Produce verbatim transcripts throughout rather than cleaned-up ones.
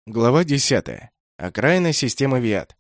Глава десятая. Окраина системы Виат.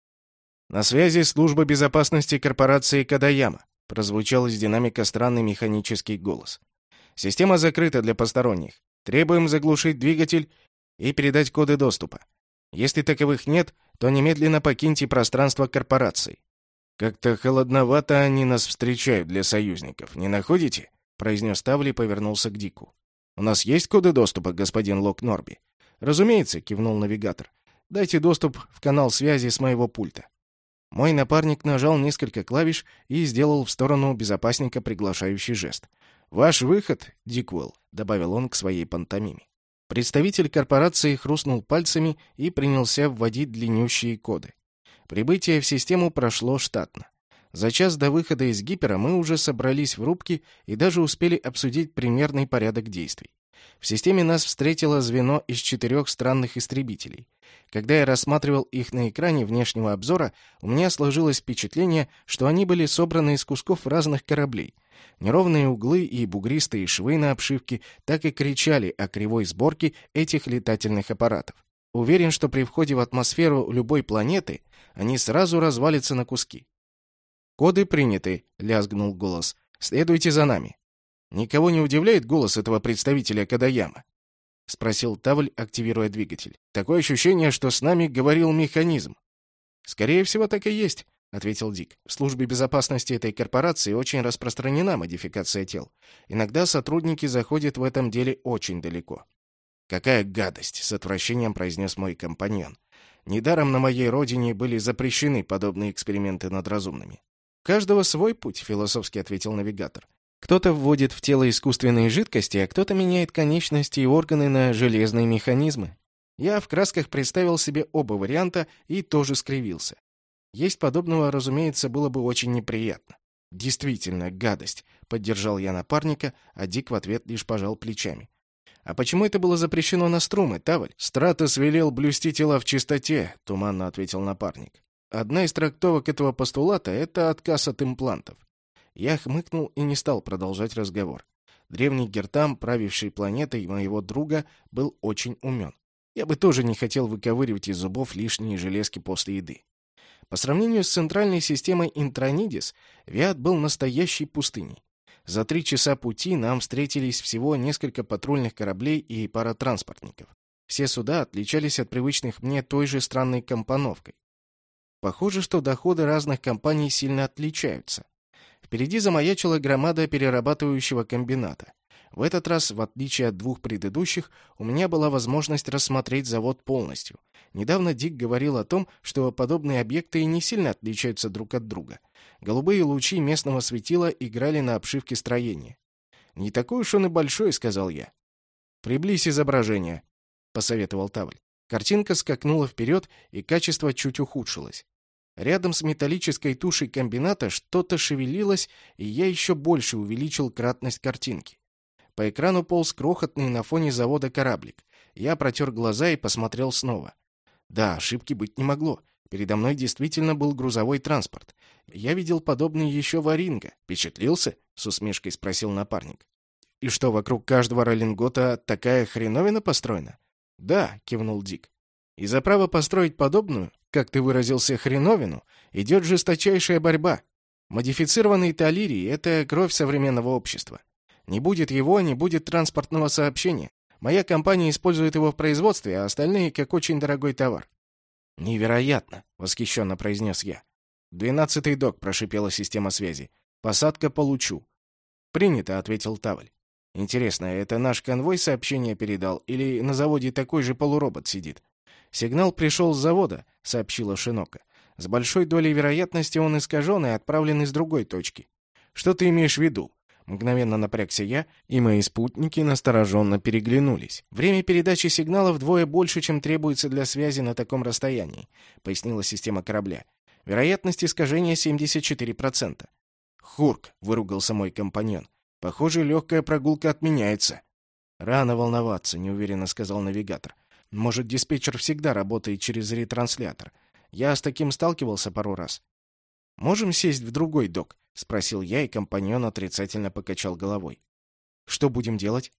«На связи служба безопасности корпорации Кадаяма», прозвучал из динамика странный механический голос. «Система закрыта для посторонних. Требуем заглушить двигатель и передать коды доступа. Если таковых нет, то немедленно покиньте пространство корпорации». «Как-то холодновато они нас встречают для союзников, не находите?» произнес Тавли и повернулся к Дику. «У нас есть коды доступа, господин Лок Норби?» «Разумеется», — кивнул навигатор. «Дайте доступ в канал связи с моего пульта». Мой напарник нажал несколько клавиш и сделал в сторону безопасника приглашающий жест. «Ваш выход, Диквелл», — добавил он к своей пантомиме. Представитель корпорации хрустнул пальцами и принялся вводить длиннющие коды. Прибытие в систему прошло штатно. За час до выхода из гипера мы уже собрались в рубке и даже успели обсудить примерный порядок действий. В системе нас встретило звено из четырех странных истребителей. Когда я рассматривал их на экране внешнего обзора, у меня сложилось впечатление, что они были собраны из кусков разных кораблей. Неровные углы и бугристые швы на обшивке так и кричали о кривой сборке этих летательных аппаратов. Уверен, что при входе в атмосферу любой планеты они сразу развалятся на куски. «Коды приняты», — лязгнул голос. «Следуйте за нами». «Никого не удивляет голос этого представителя Кадаяма?» — спросил Тавль, активируя двигатель. «Такое ощущение, что с нами говорил механизм». «Скорее всего, так и есть», — ответил Дик. «В службе безопасности этой корпорации очень распространена модификация тел. Иногда сотрудники заходят в этом деле очень далеко». «Какая гадость!» — с отвращением произнес мой компаньон. «Недаром на моей родине были запрещены подобные эксперименты над разумными». «У каждого свой путь», — философски ответил навигатор. Кто-то вводит в тело искусственные жидкости, а кто-то меняет конечности и органы на железные механизмы. Я в красках представил себе оба варианта и тоже скривился. Есть подобного, разумеется, было бы очень неприятно. «Действительно, гадость», — поддержал я напарника, а Дик в ответ лишь пожал плечами. «А почему это было запрещено на струмы, Тавль?» «Стратос велел блюсти тела в чистоте», — туманно ответил напарник. «Одна из трактовок этого постулата — это отказ от имплантов». Я хмыкнул и не стал продолжать разговор. Древний Гертам, правивший планетой моего друга, был очень умен. Я бы тоже не хотел выковыривать из зубов лишние железки после еды. По сравнению с центральной системой Интронидис, Виат был настоящей пустыней. За три часа пути нам встретились всего несколько патрульных кораблей и пара транспортников. Все суда отличались от привычных мне той же странной компоновкой. Похоже, что доходы разных компаний сильно отличаются. Впереди замаячила громада перерабатывающего комбината. В этот раз, в отличие от двух предыдущих, у меня была возможность рассмотреть завод полностью. Недавно Дик говорил о том, что подобные объекты не сильно отличаются друг от друга. Голубые лучи местного светила играли на обшивке строения. «Не такой уж он и большой», — сказал я. «Приблизь изображение», — посоветовал Тавль. Картинка скакнула вперед, и качество чуть ухудшилось. Рядом с металлической тушей комбината что-то шевелилось, и я еще больше увеличил кратность картинки. По экрану полз крохотный на фоне завода кораблик. Я протер глаза и посмотрел снова. Да, ошибки быть не могло. Передо мной действительно был грузовой транспорт. Я видел подобный еще в Оринго. «Впечатлился?» — с усмешкой спросил напарник. «И что, вокруг каждого роллингота такая хреновина построена?» «Да», — кивнул Дик. «И за право построить подобную, как ты выразился, хреновину, идет жесточайшая борьба. Модифицированный таллирий — это кровь современного общества. Не будет его, не будет транспортного сообщения. Моя компания использует его в производстве, а остальные — как очень дорогой товар». «Невероятно!» — восхищенно произнес я. «Двенадцатый док», — прошипела система связи. «Посадка по лучу». «Принято», — ответил Тавль. «Интересно, это наш конвой сообщение передал, или на заводе такой же полуробот сидит?» «Сигнал пришел с завода», — сообщила Шинока. «С большой долей вероятности он искажен и отправлен из другой точки». «Что ты имеешь в виду?» Мгновенно напрягся я, и мои спутники настороженно переглянулись. «Время передачи сигнала вдвое больше, чем требуется для связи на таком расстоянии», — пояснила система корабля. «Вероятность искажения семьдесят четыре процента». «Хурк», — выругался мой компаньон. «Похоже, легкая прогулка отменяется». «Рано волноваться», — неуверенно сказал навигатор. «Может, диспетчер всегда работает через ретранслятор. Я с таким сталкивался пару раз». «Можем сесть в другой док?» — спросил я, и компаньон отрицательно покачал головой. «Что будем делать?»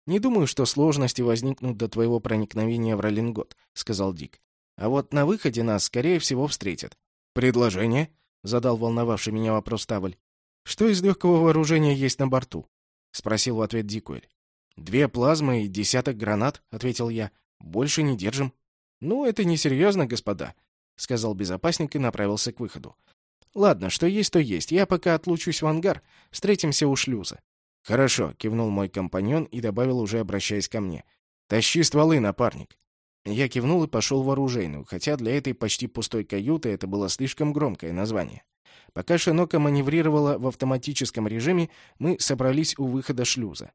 «Не думаю, что сложности возникнут до твоего проникновения в Роллингот», — сказал Дик. «А вот на выходе нас, скорее всего, встретят». «Предложение?» — задал волновавший меня вопрос Тавль. «Что из легкого вооружения есть на борту?» — спросил в ответ Дикуэль. «Две плазмы и десяток гранат», — ответил я. «Больше не держим». «Ну, это несерьезно, господа», — сказал безопасник и направился к выходу. «Ладно, что есть, то есть. Я пока отлучусь в ангар. Встретимся у шлюза». «Хорошо», — кивнул мой компаньон и добавил, уже обращаясь ко мне. «Тащи стволы, напарник». Я кивнул и пошел в оружейную, хотя для этой почти пустой каюты это было слишком громкое название. Пока Шинока маневрировала в автоматическом режиме, мы собрались у выхода шлюза.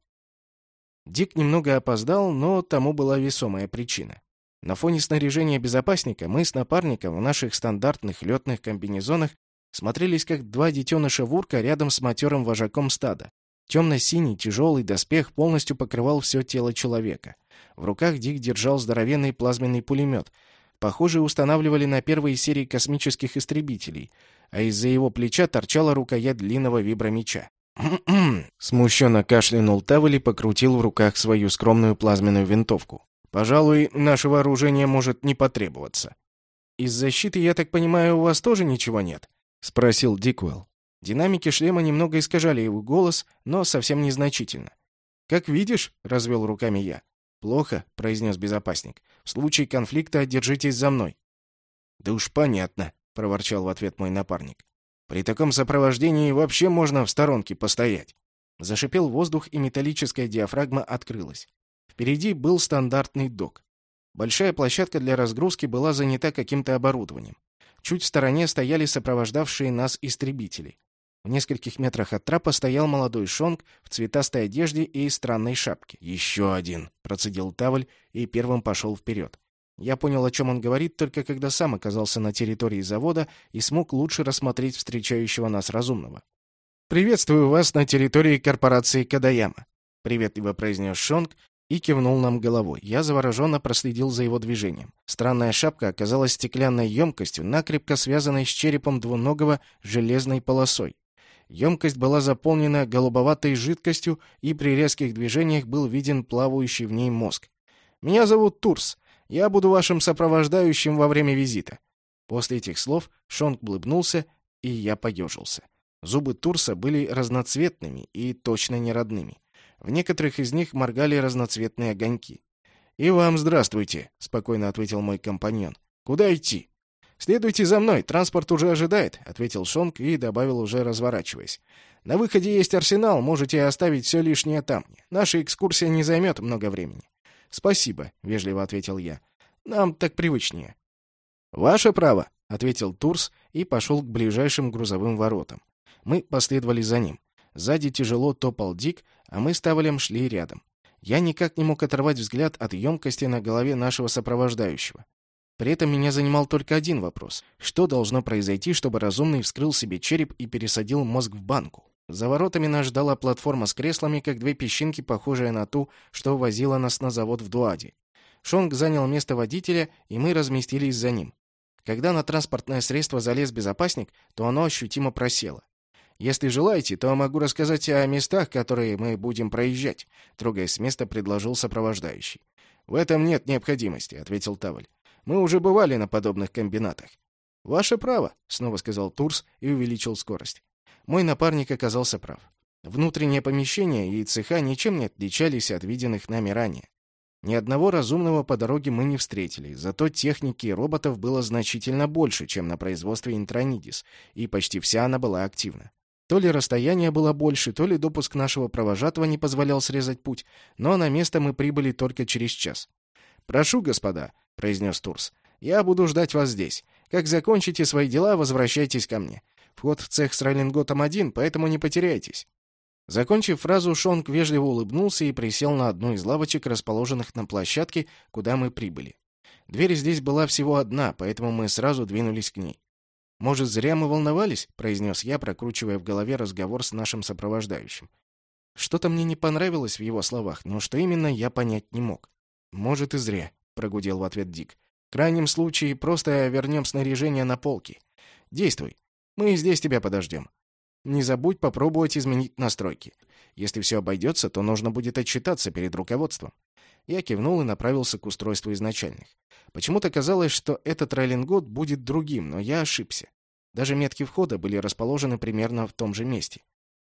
Дик немного опоздал, но тому была весомая причина. На фоне снаряжения безопасника мы с напарником в наших стандартных летных комбинезонах смотрелись как два детеныша вурка рядом с матерым вожаком стада. Темно-синий тяжелый доспех полностью покрывал все тело человека. В руках Дик держал здоровенный плазменный пулемет. Похоже, устанавливали на первой серии космических истребителей, а из-за его плеча торчала рукоять длинного вибромеча. «Кхм-кхм!» — смущенно кашлянул Тавль и покрутил в руках свою скромную плазменную винтовку. «Пожалуй, наше вооружение может не потребоваться». «Из защиты, я так понимаю, у вас тоже ничего нет?» — спросил Дикуэлл. Динамики шлема немного искажали его голос, но совсем незначительно. «Как видишь», — развел руками я. «Плохо», — произнес безопасник. «В случае конфликта держитесь за мной». «Да уж понятно», — проворчал в ответ мой напарник. «При таком сопровождении вообще можно в сторонке постоять». Зашипел воздух, и металлическая диафрагма открылась. Впереди был стандартный док. Большая площадка для разгрузки была занята каким-то оборудованием. Чуть в стороне стояли сопровождавшие нас истребители. В нескольких метрах от трапа стоял молодой Шонг в цветастой одежде и странной шапке. «Еще один», — процедил Тавль и первым пошел вперед. Я понял, о чем он говорит, только когда сам оказался на территории завода и смог лучше рассмотреть встречающего нас разумного. «Приветствую вас на территории корпорации Кадаяма», — приветливо произнес Шонг и кивнул нам головой. Я завороженно проследил за его движением. Странная шапка оказалась стеклянной емкостью, накрепко связанной с черепом двуногого железной полосой. Емкость была заполнена голубоватой жидкостью, и при резких движениях был виден плавающий в ней мозг. «Меня зовут Турс. Я буду вашим сопровождающим во время визита». После этих слов Шонг улыбнулся, и я поежился. Зубы Турса были разноцветными и точно не родными. В некоторых из них моргали разноцветные огоньки. «И вам здравствуйте», — спокойно ответил мой компаньон. «Куда идти?» «Следуйте за мной, транспорт уже ожидает», — ответил Шонг и добавил, уже разворачиваясь. «На выходе есть арсенал, можете оставить все лишнее там. Наша экскурсия не займет много времени». «Спасибо», — вежливо ответил я. «Нам так привычнее». «Ваше право», — ответил Турс и пошел к ближайшим грузовым воротам. Мы последовали за ним. Сзади тяжело топал Дик, а мы с Тавлем шли рядом. Я никак не мог оторвать взгляд от емкости на голове нашего сопровождающего. При этом меня занимал только один вопрос. Что должно произойти, чтобы разумный вскрыл себе череп и пересадил мозг в банку? За воротами нас ждала платформа с креслами, как две песчинки, похожая на ту, что возила нас на завод в Дуаде. Шонг занял место водителя, и мы разместились за ним. Когда на транспортное средство залез безопасник, то оно ощутимо просело. «Если желаете, то могу рассказать о местах, которые мы будем проезжать», — трогаясь с места, предложил сопровождающий. «В этом нет необходимости», — ответил Тавль. «Мы уже бывали на подобных комбинатах». «Ваше право», — снова сказал Турс и увеличил скорость. Мой напарник оказался прав. Внутреннее помещение и цеха ничем не отличались от виденных нами ранее. Ни одного разумного по дороге мы не встретили, зато техники и роботов было значительно больше, чем на производстве Интронидис, и почти вся она была активна. То ли расстояние было больше, то ли допуск нашего провожатого не позволял срезать путь, но на место мы прибыли только через час. «Прошу, господа», — произнес Турс, — «я буду ждать вас здесь. Как закончите свои дела, возвращайтесь ко мне. Вход в цех с Роллинготом один, поэтому не потеряйтесь». Закончив фразу, Шонг вежливо улыбнулся и присел на одну из лавочек, расположенных на площадке, куда мы прибыли. Дверь здесь была всего одна, поэтому мы сразу двинулись к ней. «Может, зря мы волновались?» — произнес я, прокручивая в голове разговор с нашим сопровождающим. Что-то мне не понравилось в его словах, но что именно, я понять не мог. «Может, и зря», — прогудел в ответ Дик. «В крайнем случае, просто вернем снаряжение на полки. Действуй. Мы здесь тебя подождем». Не забудь попробовать изменить настройки. Если все обойдется, то нужно будет отчитаться перед руководством». Я кивнул и направился к устройству изначальных. Почему-то казалось, что этот Райлингот будет другим, но я ошибся. Даже метки входа были расположены примерно в том же месте.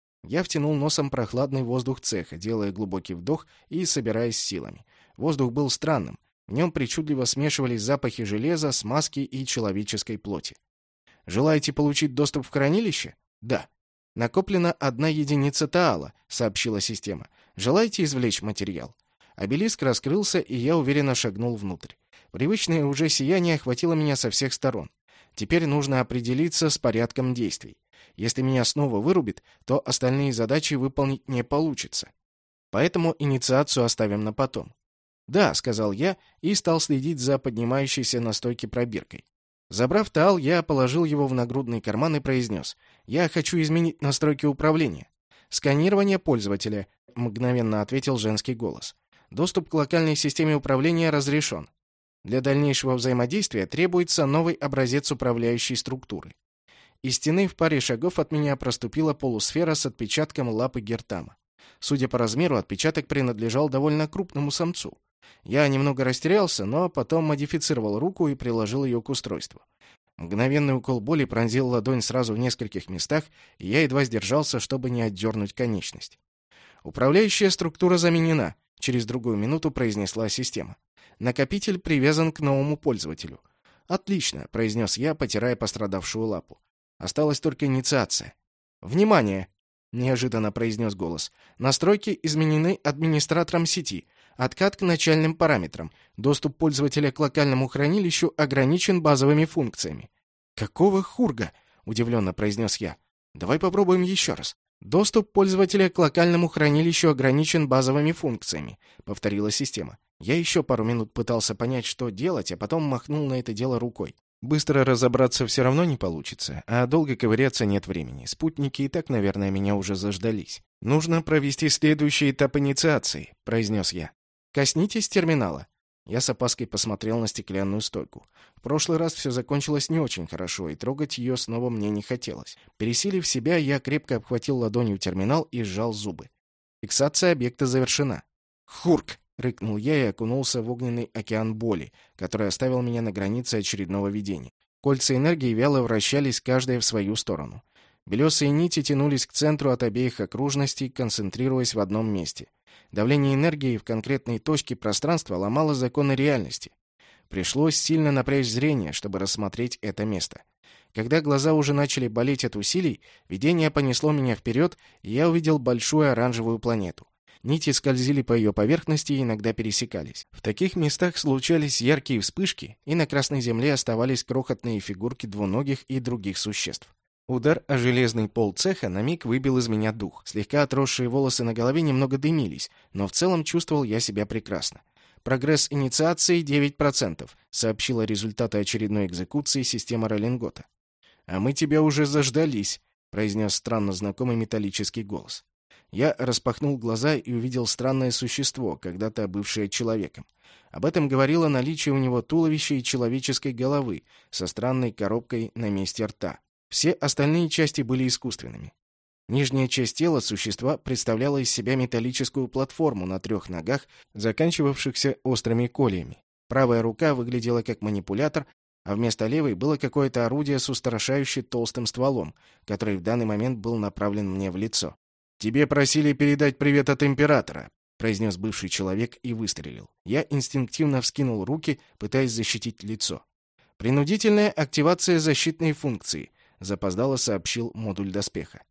Я втянул носом прохладный воздух цеха, делая глубокий вдох и собираясь силами. Воздух был странным. В нем причудливо смешивались запахи железа, смазки и человеческой плоти. «Желаете получить доступ в хранилище?» «Да». «Накоплена одна единица Таала», — сообщила система. «Желаете извлечь материал?» Обелиск раскрылся, и я уверенно шагнул внутрь. Привычное уже сияние охватило меня со всех сторон. Теперь нужно определиться с порядком действий. Если меня снова вырубит, то остальные задачи выполнить не получится. Поэтому инициацию оставим на потом. «Да», — сказал я и стал следить за поднимающейся на стойке пробиркой. Забрав Таал, я положил его в нагрудный карман и произнес: «Я хочу изменить настройки управления». «Сканирование пользователя», — мгновенно ответил женский голос. «Доступ к локальной системе управления разрешен. Для дальнейшего взаимодействия требуется новый образец управляющей структуры». Из стены в паре шагов от меня проступила полусфера с отпечатком лапы Гертама. Судя по размеру, отпечаток принадлежал довольно крупному самцу. Я немного растерялся, но потом модифицировал руку и приложил ее к устройству. Мгновенный укол боли пронзил ладонь сразу в нескольких местах, и я едва сдержался, чтобы не отдернуть конечность. «Управляющая структура заменена», — через другую минуту произнесла система. «Накопитель привязан к новому пользователю». «Отлично», — произнес я, потирая пострадавшую лапу. «Осталась только инициация». «Внимание!» — неожиданно произнес голос. «Настройки изменены администратором сети. Откат к начальным параметрам. Доступ пользователя к локальному хранилищу ограничен базовыми функциями». «Какого хурга?» — удивленно произнес я. «Давай попробуем еще раз». «Доступ пользователя к локальному хранилищу ограничен базовыми функциями», — повторила система. Я еще пару минут пытался понять, что делать, а потом махнул на это дело рукой. Быстро разобраться все равно не получится, а долго ковыряться нет времени. Спутники и так, наверное, меня уже заждались. «Нужно провести следующий этап инициации», — произнес я. «Коснитесь терминала». Я с опаской посмотрел на стеклянную стойку. В прошлый раз все закончилось не очень хорошо, и трогать ее снова мне не хотелось. Пересилив себя, я крепко обхватил ладонью терминал и сжал зубы. Фиксация объекта завершена. «Хурк!» — рыкнул я и окунулся в огненный океан боли, который оставил меня на границе очередного видения. Кольца энергии вяло вращались, каждая в свою сторону. Белесые нити тянулись к центру от обеих окружностей, концентрируясь в одном месте. Давление энергии в конкретной точке пространства ломало законы реальности. Пришлось сильно напрячь зрение, чтобы рассмотреть это место. Когда глаза уже начали болеть от усилий, видение понесло меня вперед, и я увидел большую оранжевую планету. Нити скользили по ее поверхности и иногда пересекались. В таких местах случались яркие вспышки, и на Красной Земле оставались крохотные фигурки двуногих и других существ. Удар о железный пол цеха на миг выбил из меня дух. Слегка отросшие волосы на голове немного дымились, но в целом чувствовал я себя прекрасно. «Прогресс инициации девять процентов», — сообщила результаты очередной экзекуции система Райлингота. «А мы тебя уже заждались», — произнес странно знакомый металлический голос. Я распахнул глаза и увидел странное существо, когда-то бывшее человеком. Об этом говорило наличие у него туловища и человеческой головы со странной коробкой на месте рта. Все остальные части были искусственными. Нижняя часть тела существа представляла из себя металлическую платформу на трех ногах, заканчивавшихся острыми кольями. Правая рука выглядела как манипулятор, а вместо левой было какое-то орудие с устрашающе толстым стволом, который в данный момент был направлен мне в лицо. «Тебе просили передать привет от императора», — произнес бывший человек и выстрелил. Я инстинктивно вскинул руки, пытаясь защитить лицо. «Принудительная активация защитной функции», — запоздало сообщил модуль доспеха.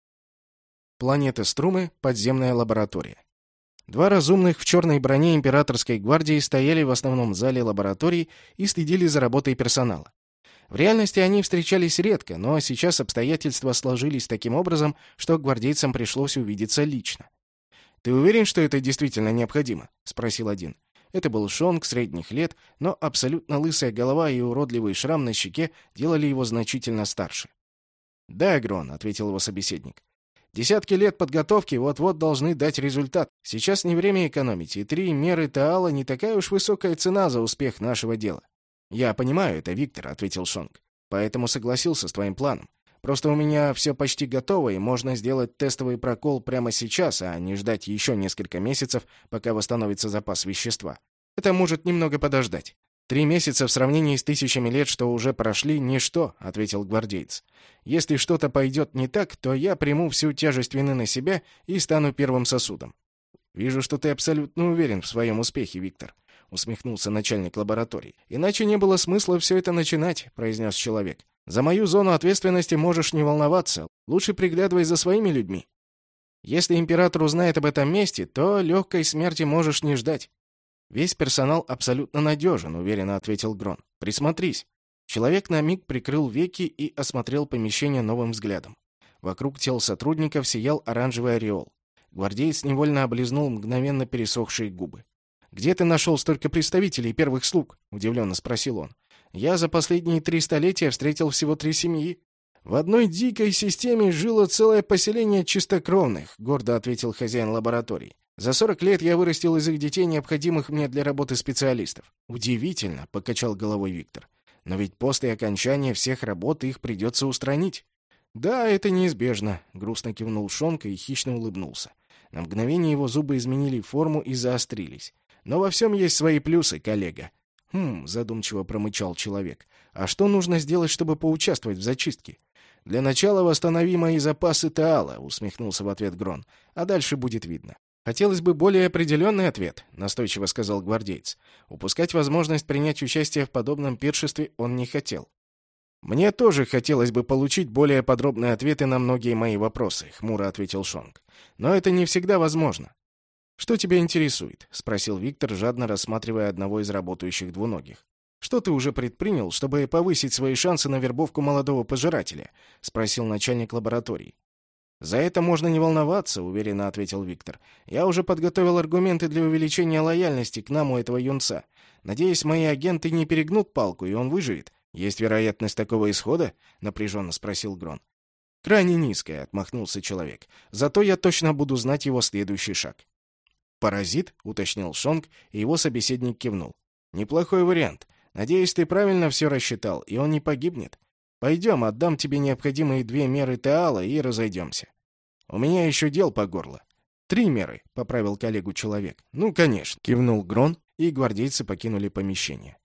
Планета Струмы, подземная лаборатория. Два разумных в черной броне императорской гвардии стояли в основном зале лаборатории и следили за работой персонала. В реальности они встречались редко, но сейчас обстоятельства сложились таким образом, что гвардейцам пришлось увидеться лично. «Ты уверен, что это действительно необходимо?» — спросил один. Это был Шонг средних лет, но абсолютно лысая голова и уродливый шрам на щеке делали его значительно старше. «Да, Грон», — ответил его собеседник. «Десятки лет подготовки вот-вот должны дать результат. Сейчас не время экономить, и три меры Таала не такая уж высокая цена за успех нашего дела». «Я понимаю это, Виктор», — ответил Шонг. «Поэтому согласился с твоим планом. Просто у меня все почти готово, и можно сделать тестовый прокол прямо сейчас, а не ждать еще несколько месяцев, пока восстановится запас вещества. Это может немного подождать. «Три месяца в сравнении с тысячами лет, что уже прошли, ничто», — ответил гвардеец. «Если что-то пойдет не так, то я приму всю тяжесть вины на себя и стану первым сосудом». «Вижу, что ты абсолютно уверен в своем успехе, Виктор», — усмехнулся начальник лаборатории. «Иначе не было смысла все это начинать», — произнес человек. «За мою зону ответственности можешь не волноваться. Лучше приглядывай за своими людьми. Если император узнает об этом месте, то легкой смерти можешь не ждать». «Весь персонал абсолютно надежен», — уверенно ответил Грон. «Присмотрись». Человек на миг прикрыл веки и осмотрел помещение новым взглядом. Вокруг тел сотрудников сиял оранжевый ореол. Гвардеец невольно облизнул мгновенно пересохшие губы. «Где ты нашел столько представителей первых слуг?» — удивленно спросил он. «Я за последние три столетия встретил всего три семьи». «В одной дикой системе жило целое поселение чистокровных», — гордо ответил хозяин лаборатории. «За сорок лет я вырастил из их детей необходимых мне для работы специалистов». «Удивительно», — покачал головой Виктор. «Но ведь после окончания всех работ их придется устранить». «Да, это неизбежно», — грустно кивнул Шонка и хищно улыбнулся. На мгновение его зубы изменили форму и заострились. «Но во всем есть свои плюсы, коллега». «Хм», — задумчиво промычал человек. «А что нужно сделать, чтобы поучаствовать в зачистке?» «Для начала восстанови мои запасы Таала», — усмехнулся в ответ Грон. «А дальше будет видно». «Хотелось бы более определенный ответ», — настойчиво сказал гвардеец. Упускать возможность принять участие в подобном пиршестве он не хотел. «Мне тоже хотелось бы получить более подробные ответы на многие мои вопросы», — хмуро ответил Шонг. «Но это не всегда возможно». «Что тебя интересует?» — спросил Виктор, жадно рассматривая одного из работающих двуногих. «Что ты уже предпринял, чтобы повысить свои шансы на вербовку молодого пожирателя?» — спросил начальник лаборатории. «За это можно не волноваться», — уверенно ответил Виктор. «Я уже подготовил аргументы для увеличения лояльности к нам у этого юнца. Надеюсь, мои агенты не перегнут палку, и он выживет». «Есть вероятность такого исхода?» — напряженно спросил Грон. «Крайне низкая», — отмахнулся человек. «Зато я точно буду знать его следующий шаг». «Паразит?» — уточнил Шонг, и его собеседник кивнул. «Неплохой вариант. Надеюсь, ты правильно все рассчитал, и он не погибнет. Пойдем, отдам тебе необходимые две меры Таала и разойдемся. У меня еще дел по горло». «Три меры», — поправил коллегу человек. «Ну, конечно», — кивнул Грон, и гвардейцы покинули помещение.